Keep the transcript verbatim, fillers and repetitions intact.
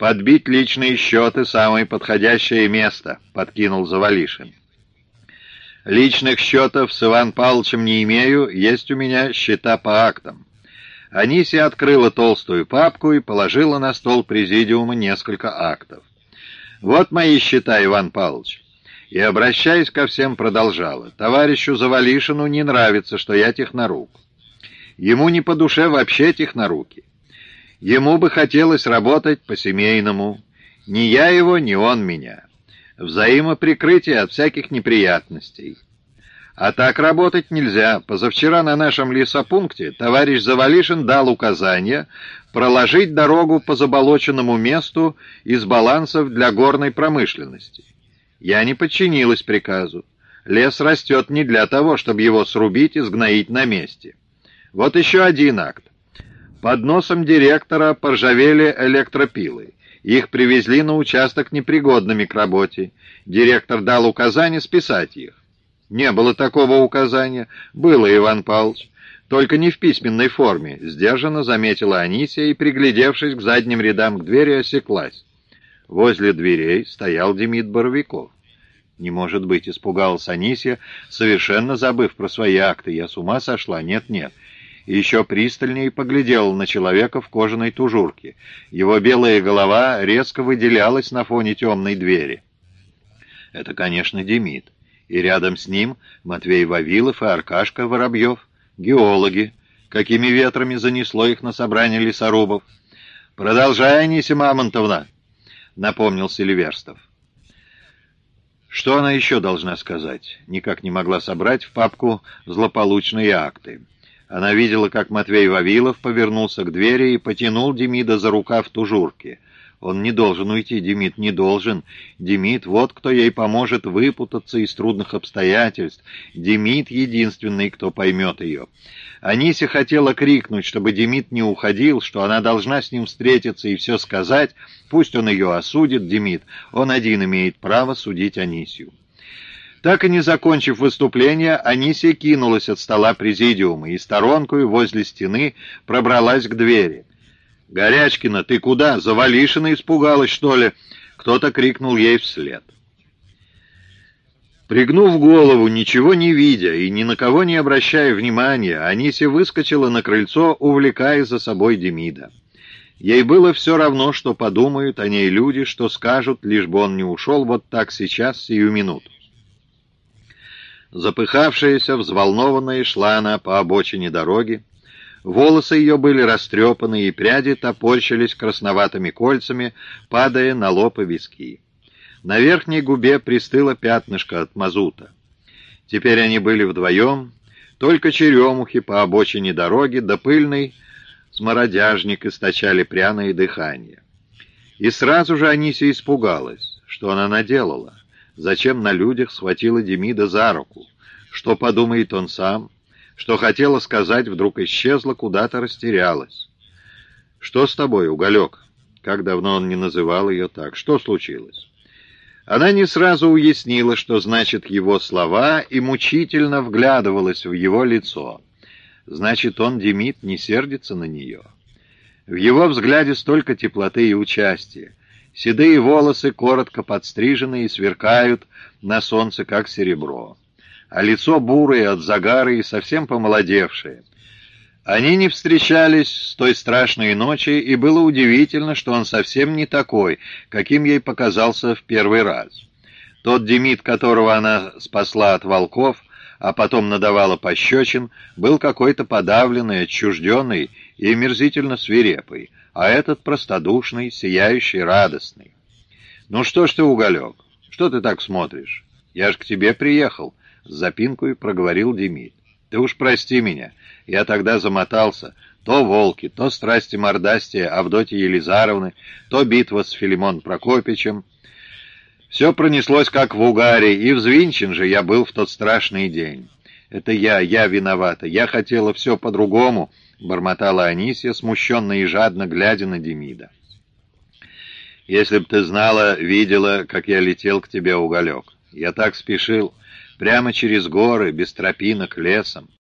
«Подбить личные счеты — самое подходящее место», — подкинул Завалишин. «Личных счетов с Иван Павловичем не имею, есть у меня счета по актам». Анисия открыла толстую папку и положила на стол президиума несколько актов. «Вот мои счета, Иван Павлович». И, обращаясь ко всем, продолжала. «Товарищу Завалишину не нравится, что я технорук. Ему не по душе вообще техноруки. Ему бы хотелось работать по-семейному. Ни я его, ни он меня. Взаимоприкрытие от всяких неприятностей. А так работать нельзя. Позавчера на нашем лесопункте товарищ Завалишин дал указание проложить дорогу по заболоченному месту из балансов для горной промышленности. Я не подчинилась приказу. Лес растет не для того, чтобы его срубить и сгноить на месте. Вот еще один акт. Под носом директора поржавели электропилы. Их привезли на участок непригодными к работе. Директор дал указание списать их. Не было такого указания. Было, Иван Павлович. Только не в письменной форме, сдержанно заметила Анисия и, приглядевшись к задним рядам к двери, осеклась. Возле дверей стоял Демид Боровиков. «Не может быть», — испугалась Анисия, совершенно забыв про свои акты. «Я с ума сошла? Нет-нет». И еще пристальнее поглядел на человека в кожаной тужурке. Его белая голова резко выделялась на фоне темной двери. Это, конечно, Демид. И рядом с ним Матвей Вавилов и Аркашка Воробьев, геологи. Какими ветрами занесло их на собрание лесорубов? «Продолжай, Анисия Мамонтовна», — напомнил Селиверстов. Что она еще должна сказать? Никак не могла собрать в папку злополучные акты. Она видела, как Матвей Вавилов повернулся к двери и потянул Демида за рукав тужурки. Он не должен уйти, Демид, не должен. Демид, вот кто ей поможет выпутаться из трудных обстоятельств. Демид единственный, кто поймет ее. Анися хотела крикнуть, чтобы Демид не уходил, что она должна с ним встретиться и все сказать. Пусть он ее осудит, Демид. Он один имеет право судить Анисию. Так и не закончив выступление, Анисия кинулась от стола президиума и сторонкою возле стены пробралась к двери. «Горячкина, ты куда? Завалишина испугалась, что ли?» Кто-то крикнул ей вслед. Пригнув голову, ничего не видя и ни на кого не обращая внимания, Анисия выскочила на крыльцо, увлекая за собой Демида. Ей было все равно, что подумают о ней люди, что скажут, лишь бы он не ушел вот так сейчас, сию минуту. Запыхавшаяся, взволнованная, шла она по обочине дороги. Волосы ее были растрепаны, и пряди топорщились красноватыми кольцами, падая на лоб и виски. На верхней губе пристыло пятнышко от мазута. Теперь они были вдвоем, только черемухи по обочине дороги да пыльный смородяжник источали пряное дыхание. И сразу же Анисия испугалась, что она наделала. Зачем на людях схватила Демида за руку? Что подумает он сам? Что хотела сказать, вдруг исчезла, куда-то растерялась. «Что с тобой, Уголек?» Как давно он не называл ее так. «Что случилось?» Она не сразу уяснила, что значит его слова, и мучительно вглядывалась в его лицо. Значит, он, Демид, не сердится на нее. В его взгляде столько теплоты и участия. Седые волосы коротко подстрижены и сверкают на солнце, как серебро. А лицо бурое от загара и совсем помолодевшее. Они не встречались с той страшной ночи, и было удивительно, что он совсем не такой, каким ей показался в первый раз. Тот Демид, которого она спасла от волков, а потом надавала пощечин, был какой-то подавленный, отчужденный и омерзительно свирепый, а этот простодушный, сияющий, радостный. «Ну что ж ты, Уголек, что ты так смотришь? Я ж к тебе приехал», — с запинкой проговорил Демид. «Ты уж прости меня, я тогда замотался. То волки, то страсти мордастия Авдотьи Елизаровны, то битва с Филимон Прокопичем. Все пронеслось как в угаре, и взвинчен же я был в тот страшный день. Это я, я виновата, я хотела все по-другому», — бормотала Анисия, смущенно и жадно глядя на Демида. «Если б ты знала, видела, как я летел к тебе, Уголек. Я так спешил, прямо через горы, без тропинок, лесом.